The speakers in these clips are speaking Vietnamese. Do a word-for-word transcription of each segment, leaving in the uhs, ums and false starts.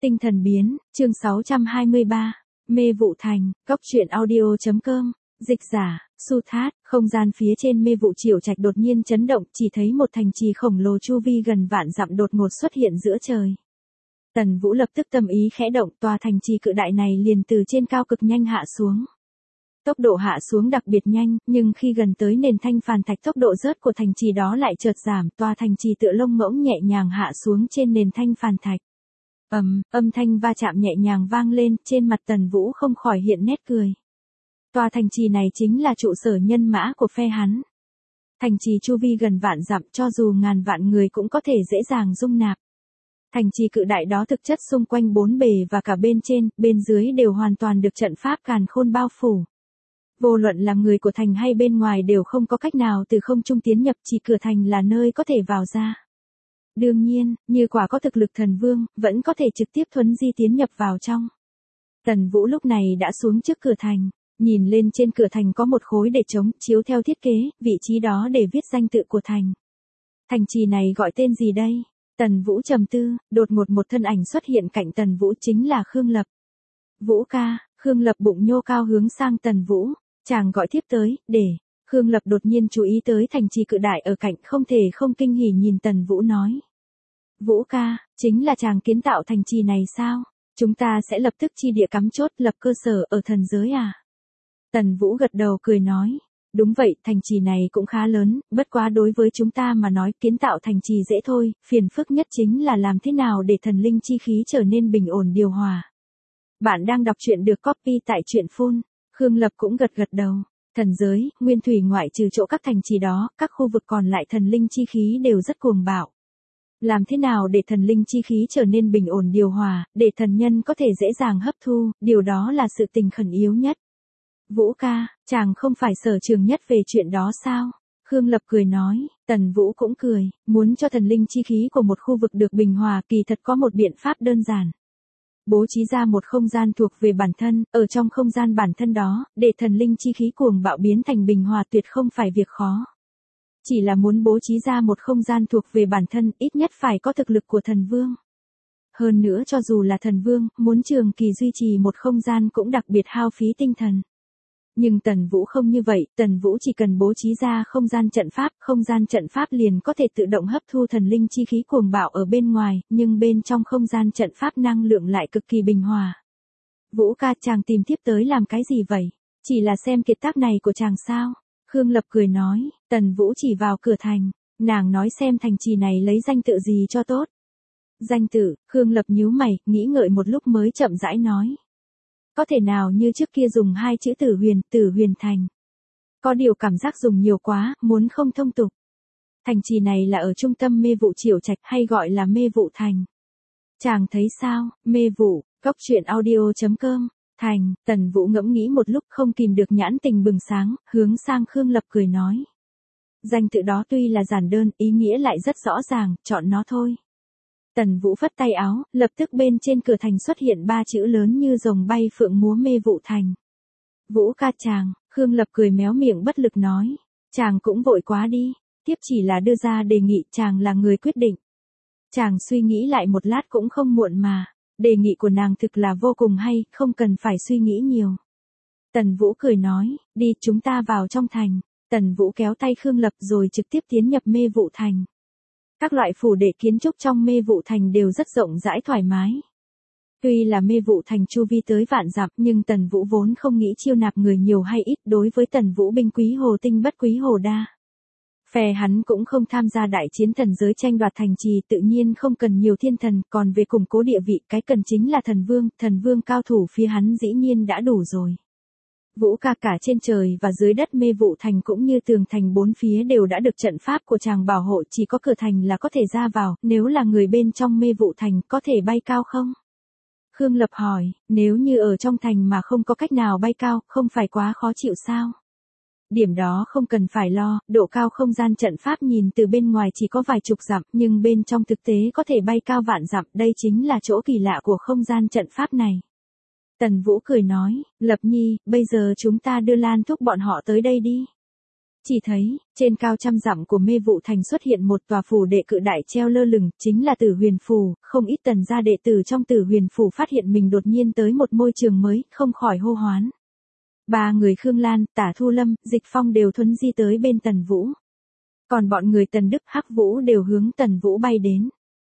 Tinh thần biến, chương sáu trăm hai mươi ba, mê vụ thành, góc truyện audio.com, dịch giả, Su Thát, không gian phía trên mê vụ Triệu Trạch đột nhiên chấn động, chỉ thấy một thành trì khổng lồ chu vi gần vạn dặm đột ngột xuất hiện giữa trời. Tần Vũ lập tức tâm ý khẽ động, tòa thành trì cự đại này liền từ trên cao cực nhanh hạ xuống. Tốc độ hạ xuống đặc biệt nhanh, nhưng khi gần tới nền thanh phàn thạch tốc độ rớt của thành trì đó lại chợt giảm, tòa thành trì tựa lông ngỗng nhẹ nhàng hạ xuống trên nền thanh phàn thạch. Ầm, âm thanh va chạm nhẹ nhàng vang lên, trên mặt Tần Vũ không khỏi hiện nét cười. Tòa thành trì này chính là trụ sở nhân mã của phe hắn. Thành trì chu vi gần vạn dặm, cho dù ngàn vạn người cũng có thể dễ dàng dung nạp. Thành trì cự đại đó thực chất xung quanh bốn bề và cả bên trên, bên dưới đều hoàn toàn được trận pháp càn khôn bao phủ. Vô luận là người của thành hay bên ngoài đều không có cách nào từ không trung tiến nhập, chỉ cửa thành là nơi có thể vào ra. Đương nhiên, như quả có thực lực thần vương, vẫn có thể trực tiếp thuấn di tiến nhập vào trong. Tần Vũ lúc này đã xuống trước cửa thành, nhìn lên trên cửa thành có một khối để trống, chiếu theo thiết kế, vị trí đó để viết danh tự của thành. Thành trì này gọi tên gì đây? Tần Vũ trầm tư, đột ngột một thân ảnh xuất hiện cạnh Tần Vũ, chính là Khương Lập. Vũ ca, Khương Lập bụng nhô cao hướng sang Tần Vũ, chàng gọi tiếp tới, để. Khương Lập đột nhiên chú ý tới thành trì cự đại ở cạnh, không thể không kinh hỉ nhìn Tần Vũ nói. Vũ ca, chính là chàng kiến tạo thành trì này sao? Chúng ta sẽ lập tức chi địa cắm chốt, lập cơ sở ở thần giới à? Tần Vũ gật đầu cười nói. Đúng vậy, thành trì này cũng khá lớn, bất quá đối với chúng ta mà nói kiến tạo thành trì dễ thôi, phiền phức nhất chính là làm thế nào để thần linh chi khí trở nên bình ổn điều hòa. Bạn đang đọc truyện được copy tại truyện phun. Khương Lập cũng gật gật đầu. Thần giới, nguyên thủy ngoại trừ chỗ các thành trì đó, các khu vực còn lại thần linh chi khí đều rất cuồng bạo. Làm thế nào để thần linh chi khí trở nên bình ổn điều hòa, để thần nhân có thể dễ dàng hấp thu, điều đó là sự tình khẩn yếu nhất. Vũ ca, chàng không phải sở trường nhất về chuyện đó sao? Khương Lập cười nói. Tần Vũ cũng cười, muốn cho thần linh chi khí của một khu vực được bình hòa, kỳ thật có một biện pháp đơn giản. Bố trí ra một không gian thuộc về bản thân, ở trong không gian bản thân đó, để thần linh chi khí cuồng bạo biến thành bình hòa tuyệt không phải việc khó. Chỉ là muốn bố trí ra một không gian thuộc về bản thân, ít nhất phải có thực lực của thần vương. Hơn nữa cho dù là thần vương, muốn trường kỳ duy trì một không gian cũng đặc biệt hao phí tinh thần. Nhưng Tần Vũ không như vậy, Tần Vũ chỉ cần bố trí ra không gian trận pháp, không gian trận pháp liền có thể tự động hấp thu thần linh chi khí cuồng bạo ở bên ngoài, nhưng bên trong không gian trận pháp năng lượng lại cực kỳ bình hòa. Vũ ca, chàng tìm tiếp tới làm cái gì vậy? Chỉ là xem kiệt tác này của chàng sao? Khương Lập cười nói. Tần Vũ chỉ vào cửa thành, nàng nói xem thành trì này lấy danh tự gì cho tốt. Danh tự, Khương Lập nhíu mày, nghĩ ngợi một lúc mới chậm rãi nói. Có thể nào như trước kia dùng hai chữ Tử Huyền, Tử Huyền Thành. Có điều cảm giác dùng nhiều quá, muốn không thông tục. Thành trì này là ở trung tâm mê vụ Triệu Trạch, hay gọi là mê vụ thành. Chàng thấy sao? Mê vụ, góc truyện audio.com, thành. Tần Vũ ngẫm nghĩ một lúc không kìm được nhãn tình bừng sáng, hướng sang Khương Lập cười nói. Danh tự đó tuy là giản đơn, ý nghĩa lại rất rõ ràng, chọn nó thôi. Tần Vũ phất tay áo, lập tức bên trên cửa thành xuất hiện ba chữ lớn như rồng bay phượng múa mê vụ thành. Vũ ca chàng, Khương Lập cười méo miệng bất lực nói. Chàng cũng vội quá đi, tiếp chỉ là đưa ra đề nghị, chàng là người quyết định. Chàng suy nghĩ lại một lát cũng không muộn mà, đề nghị của nàng thực là vô cùng hay, không cần phải suy nghĩ nhiều. Tần Vũ cười nói, đi chúng ta vào trong thành. Tần Vũ kéo tay Khương Lập rồi trực tiếp tiến nhập mê vụ thành. Các loại phủ đệ kiến trúc trong mê vụ thành đều rất rộng rãi thoải mái. Tuy là mê vụ thành chu vi tới vạn dặm, nhưng Tần Vũ vốn không nghĩ chiêu nạp người nhiều hay ít, đối với Tần Vũ binh quý hồ tinh bất quý hồ đa. Phe hắn cũng không tham gia đại chiến thần giới tranh đoạt thành trì, tự nhiên không cần nhiều thiên thần, còn về củng cố địa vị, cái cần chính là thần vương, thần vương cao thủ phía hắn dĩ nhiên đã đủ rồi. Vũ ca, cả trên trời và dưới đất mê vụ thành cũng như tường thành bốn phía đều đã được trận pháp của chàng bảo hộ, chỉ có cửa thành là có thể ra vào, nếu là người bên trong mê vụ thành có thể bay cao không? Khương Lập hỏi, nếu như ở trong thành mà không có cách nào bay cao, không phải quá khó chịu sao? Điểm đó không cần phải lo, độ cao không gian trận pháp nhìn từ bên ngoài chỉ có vài chục dặm, nhưng bên trong thực tế có thể bay cao vạn dặm, đây chính là chỗ kỳ lạ của không gian trận pháp này. Tần Vũ cười nói, Lập Nhi, bây giờ chúng ta đưa Lan Thúc bọn họ tới đây đi. Chỉ thấy, trên cao trăm dặm của Mê Vụ Thành xuất hiện một tòa phủ đệ cự đại treo lơ lửng, chính là Tử Huyền Phủ, không ít tần gia đệ tử trong Tử Huyền Phủ phát hiện mình đột nhiên tới một môi trường mới, không khỏi hô hoán. Ba người Khương Lan, Tả Thu Lâm, Dịch Phong đều thuấn di tới bên Tần Vũ. Còn bọn người Tần Đức, Hắc Vũ đều hướng Tần Vũ bay đến.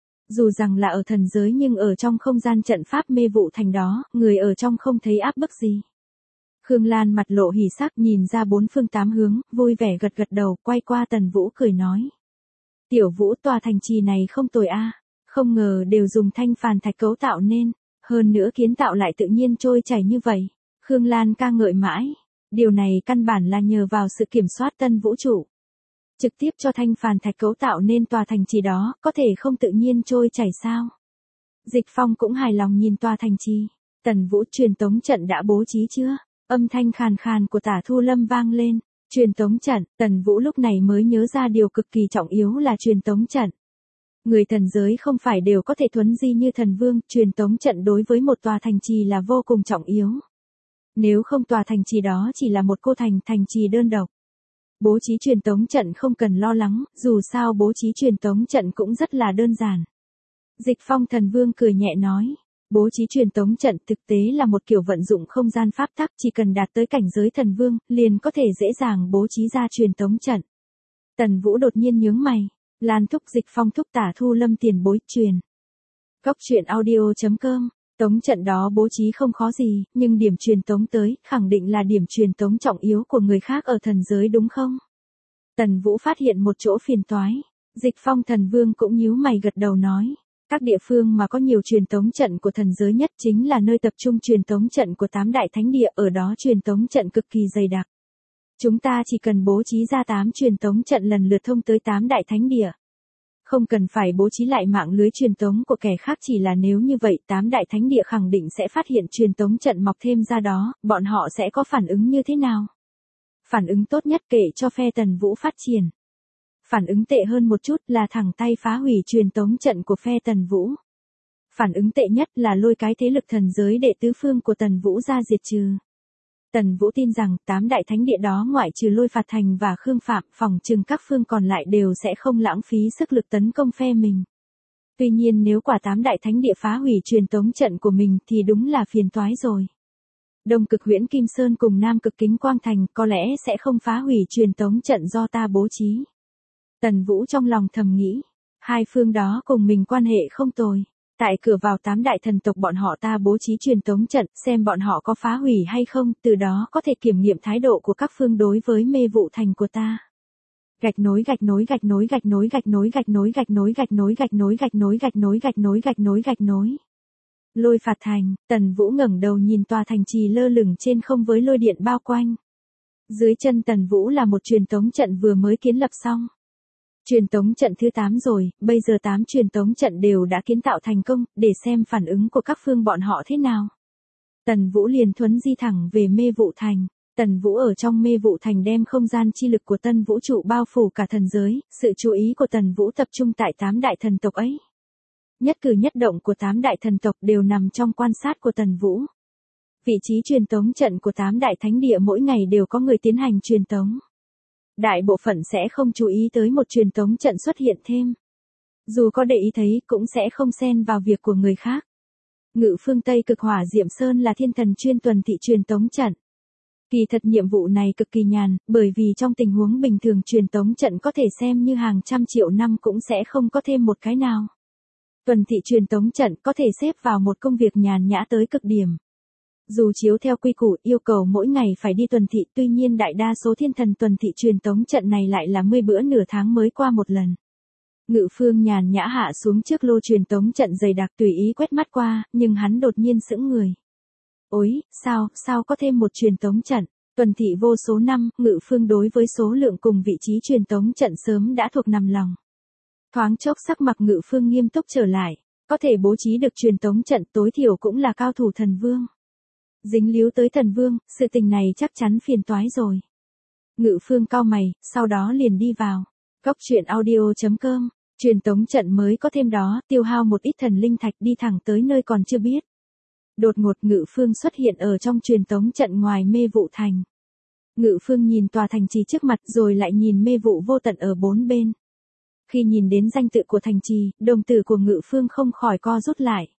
Dù rằng là ở thần giới nhưng ở trong không gian trận pháp Mê Vụ Thành đó, người ở trong không thấy áp bức gì. Khương Lan mặt lộ hỉ sắc nhìn ra bốn phương tám hướng, vui vẻ gật gật đầu, quay qua Tần Vũ cười nói. Tiểu Vũ, tòa thành trì này không tồi a, không ngờ đều dùng thanh phàn thạch cấu tạo nên, hơn nữa kiến tạo lại tự nhiên trôi chảy như vậy. Khương Lan ca ngợi mãi, điều này căn bản là nhờ vào sự kiểm soát tân vũ trụ. Trực tiếp cho thanh phàn thạch cấu tạo nên tòa thành trì đó, có thể không tự nhiên trôi chảy sao? Dịch Phong cũng hài lòng nhìn tòa thành trì. Tần Vũ, truyền tống trận đã bố trí chưa? Âm thanh khàn khàn của Tả Thu Lâm vang lên. Truyền tống trận, Tần Vũ lúc này mới nhớ ra điều cực kỳ trọng yếu là truyền tống trận. Người thần giới không phải đều có thể thuấn di như thần vương, truyền tống trận đối với một tòa thành trì là vô cùng trọng yếu. Nếu không tòa thành trì đó chỉ là một cô thành, thành trì đơn độc. Bố trí truyền tống trận không cần lo lắng, dù sao bố trí truyền tống trận cũng rất là đơn giản. Dịch Phong thần vương cười nhẹ nói, bố trí truyền tống trận thực tế là một kiểu vận dụng không gian pháp tắc, chỉ cần đạt tới cảnh giới thần vương, liền có thể dễ dàng bố trí ra truyền tống trận. Tần Vũ đột nhiên nhướng mày, Lan thúc, Dịch Phong thúc, Tả Thu Lâm tiền bối truyền. Cốc truyện audio chấm com. Tống trận đó bố trí không khó gì, nhưng điểm truyền tống tới, khẳng định là điểm truyền tống trọng yếu của người khác ở thần giới đúng không? Tần Vũ phát hiện một chỗ phiền toái. Dịch Phong thần vương cũng nhíu mày gật đầu nói. Các địa phương mà có nhiều truyền tống trận của thần giới nhất chính là nơi tập trung truyền tống trận của tám đại thánh địa, ở đó truyền tống trận cực kỳ dày đặc. Chúng ta chỉ cần bố trí ra tám truyền tống trận lần lượt thông tới tám đại thánh địa. Không cần phải bố trí lại mạng lưới truyền tống của kẻ khác, chỉ là nếu như vậy tám đại thánh địa khẳng định sẽ phát hiện truyền tống trận mọc thêm ra đó, bọn họ sẽ có phản ứng như thế nào? Phản ứng tốt nhất kể cho phe Tần Vũ phát triển. Phản ứng tệ hơn một chút là thẳng tay phá hủy truyền tống trận của phe Tần Vũ. Phản ứng tệ nhất là lôi cái thế lực thần giới đệ tứ phương của Tần Vũ ra diệt trừ. Tần Vũ tin rằng tám đại thánh địa đó ngoại trừ Lôi Phạt Thành và Khương Phạm, phòng trừng các phương còn lại đều sẽ không lãng phí sức lực tấn công phe mình. Tuy nhiên nếu quả tám đại thánh địa phá hủy truyền tống trận của mình thì đúng là phiền toái rồi. Đông Cực Huyễn Kim Sơn cùng Nam Cực Kính Quang Thành có lẽ sẽ không phá hủy truyền tống trận do ta bố trí. Tần Vũ trong lòng thầm nghĩ, hai phương đó cùng mình quan hệ không tồi. Tại cửa vào tám đại thần tộc bọn họ ta bố trí truyền tống trận, xem bọn họ có phá hủy hay không, từ đó có thể kiểm nghiệm thái độ của các phương đối với Mê Vụ Thành của ta. Gạch nối gạch nối gạch nối gạch nối gạch nối gạch nối gạch nối gạch nối gạch nối gạch nối gạch nối gạch nối gạch nối gạch nối. Lôi Phạt Thành, Tần Vũ ngẩng đầu nhìn tòa thành trì lơ lửng trên không với lôi điện bao quanh. Dưới chân Tần Vũ là một truyền tống trận vừa mới kiến lập xong. Truyền tống trận thứ tám rồi, bây giờ tám truyền tống trận đều đã kiến tạo thành công, để xem phản ứng của các phương bọn họ thế nào. Tần Vũ liền thuấn di thẳng về Mê Vụ Thành. Tần Vũ ở trong Mê Vụ Thành đem không gian chi lực của tân vũ trụ bao phủ cả thần giới, sự chú ý của Tần Vũ tập trung tại tám đại thần tộc ấy. Nhất cử nhất động của tám đại thần tộc đều nằm trong quan sát của Tần Vũ. Vị trí truyền tống trận của tám đại thánh địa mỗi ngày đều có người tiến hành truyền tống. Đại bộ phận sẽ không chú ý tới một truyền tống trận xuất hiện thêm. Dù có để ý thấy cũng sẽ không xen vào việc của người khác. Ngự phương Tây Cực Hỏa Diệm Sơn là thiên thần chuyên tuần thị truyền tống trận. Kỳ thật nhiệm vụ này cực kỳ nhàn, bởi vì trong tình huống bình thường truyền tống trận có thể xem như hàng trăm triệu năm cũng sẽ không có thêm một cái nào. Tuần thị truyền tống trận có thể xếp vào một công việc nhàn nhã tới cực điểm. Dù chiếu theo quy củ yêu cầu mỗi ngày phải đi tuần thị, tuy nhiên đại đa số thiên thần tuần thị truyền tống trận này lại là mươi bữa nửa tháng mới qua một lần. Ngự phương nhàn nhã hạ xuống trước lô truyền tống trận dày đặc tùy ý quét mắt qua, nhưng hắn đột nhiên sững người. Ôi, sao, sao có thêm một truyền tống trận? Tuần thị vô số năm, Ngự phương đối với số lượng cùng vị trí truyền tống trận sớm đã thuộc nằm lòng. Thoáng chốc sắc mặt Ngự phương nghiêm túc trở lại, có thể bố trí được truyền tống trận tối thiểu cũng là cao thủ thần vương. Dính líu tới thần vương, sự tình này chắc chắn phiền toái rồi. Ngự phương cau mày, sau đó liền đi vào. Cốc truyện audio chấm com, truyền tống trận mới có thêm đó, tiêu hao một ít thần linh thạch đi thẳng tới nơi còn chưa biết. Đột ngột Ngự phương xuất hiện ở trong truyền tống trận ngoài Mê Vụ Thành. Ngự Phương nhìn tòa thành trì trước mặt rồi lại nhìn mê vụ vô tận ở bốn bên. Khi nhìn đến danh tự của thành trì, đồng tử của Ngự Phương không khỏi co rút lại.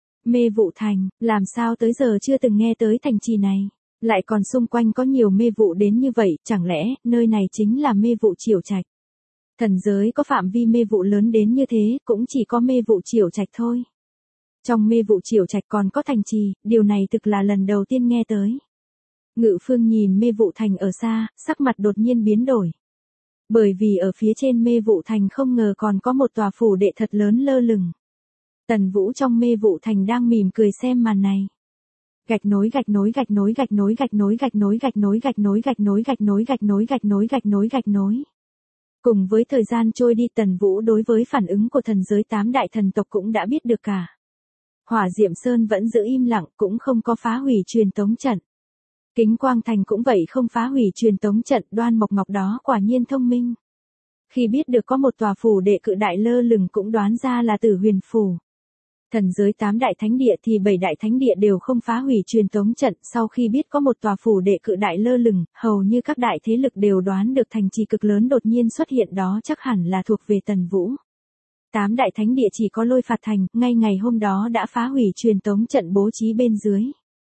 Mê vụ thành, làm sao tới giờ chưa từng nghe tới thành trì này, lại còn xung quanh có nhiều mê vụ đến như vậy, chẳng lẽ nơi này chính là mê vụ Triều Trạch? Thần giới có phạm vi mê vụ lớn đến như thế, cũng chỉ có mê vụ Triều Trạch thôi. Trong mê vụ Triều Trạch còn có thành trì, điều này thực là lần đầu tiên nghe tới. Ngự Phương nhìn mê vụ thành ở xa, sắc mặt đột nhiên biến đổi. Bởi vì ở phía trên mê vụ thành không ngờ còn có một tòa phủ đệ thật lớn lơ lửng. Tần Vũ trong mê vụ thành đang mỉm cười xem màn này. Gạch nối gạch nối gạch nối gạch nối gạch nối gạch nối gạch nối gạch nối gạch nối gạch nối gạch nối gạch nối gạch nối gạch nối. Cùng với thời gian trôi đi, Tần Vũ đối với phản ứng của thần giới tám đại thần tộc cũng đã biết được cả. Hỏa Diệm Sơn vẫn giữ im lặng, cũng không có phá hủy truyền tống trận. Kính Quang Thành cũng vậy, không phá hủy truyền tống trận. Đoan Mộc Ngọc đó quả nhiên thông minh. Khi biết được có một tòa phủ đệ cự đại lơ lửng cũng đoán ra là Tử Huyền Phủ. Thần giới tám đại thánh địa thì bảy đại thánh địa đều không phá hủy truyền tống trận. Sau khi biết có một tòa phủ đệ cự đại lơ lửng, hầu như các đại thế lực đều đoán được thành trì cực lớn đột nhiên xuất hiện đó chắc hẳn là thuộc về Tần Vũ. Tám đại thánh địa chỉ có Lôi Phạt Thành, ngay ngày hôm đó đã phá hủy truyền tống trận bố trí bên dưới.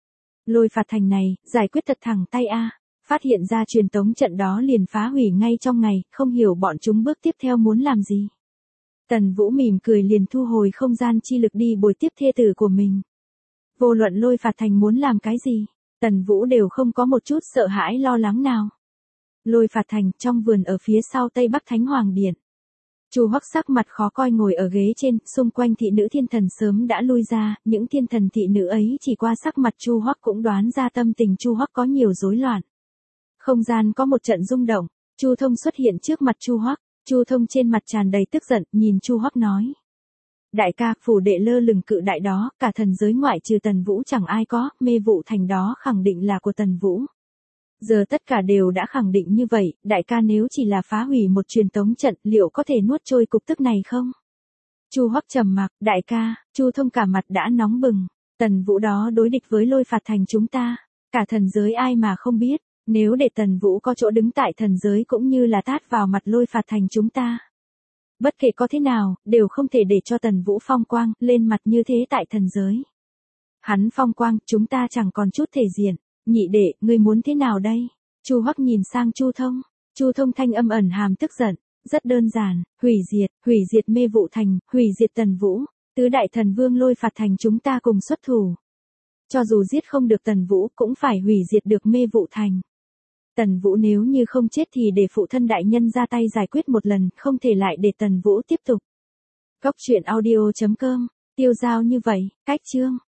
Lôi Phạt Thành này, giải quyết thật thẳng tay a. Phát hiện ra truyền tống trận đó liền phá hủy ngay trong ngày, không hiểu bọn chúng bước tiếp theo muốn làm gì. Tần Vũ mỉm cười liền thu hồi không gian chi lực đi bồi tiếp thê tử của mình. Vô luận Lôi Phạt Thành muốn làm cái gì, Tần Vũ đều không có một chút sợ hãi lo lắng nào. Lôi Phạt Thành, trong vườn ở phía sau Tây Bắc Thánh Hoàng Điện. Chu Hoắc sắc mặt khó coi ngồi ở ghế trên, xung quanh thị nữ thiên thần sớm đã lui ra, những thiên thần thị nữ ấy chỉ qua sắc mặt Chu Hoắc cũng đoán ra tâm tình Chu Hoắc có nhiều rối loạn. Không gian có một trận rung động, Chu Thông xuất hiện trước mặt Chu Hoắc, Chu Thông trên mặt tràn đầy tức giận, nhìn Chu Hoắc nói: "Đại ca, phủ đệ lơ lửng cự đại đó, cả thần giới ngoại trừ Tần Vũ chẳng ai có, mê vụ thành đó khẳng định là của Tần Vũ. Giờ tất cả đều đã khẳng định như vậy, đại ca nếu chỉ là phá hủy một truyền tống trận, liệu có thể nuốt trôi cục tức này không?" Chu Hoắc trầm mặc, "Đại ca." Chu Thông cả mặt đã nóng bừng, "Tần Vũ đó đối địch với Lôi Phạt Thành chúng ta, cả thần giới ai mà không biết, nếu để Tần Vũ có chỗ đứng tại thần giới cũng như là tát vào mặt Lôi Phạt Thành chúng ta. Bất kể có thế nào, đều không thể để cho Tần Vũ phong quang lên mặt như thế tại thần giới. Hắn phong quang, chúng ta chẳng còn chút thể diện. Nhị đệ, ngươi muốn thế nào đây?" Chu Hoắc nhìn sang Chu Thông. Chu Thông thanh âm ẩn hàm tức giận, "Rất đơn giản, hủy diệt, hủy diệt mê vụ thành, hủy diệt Tần Vũ, tứ đại thần vương Lôi Phạt Thành chúng ta cùng xuất thủ. Cho dù giết không được Tần Vũ cũng phải hủy diệt được mê vụ thành. Tần Vũ nếu như không chết thì để phụ thân đại nhân ra tay giải quyết một lần, không thể lại để Tần Vũ tiếp tục." Góc truyện audio chấm com, tiêu dao như vậy, cách chương.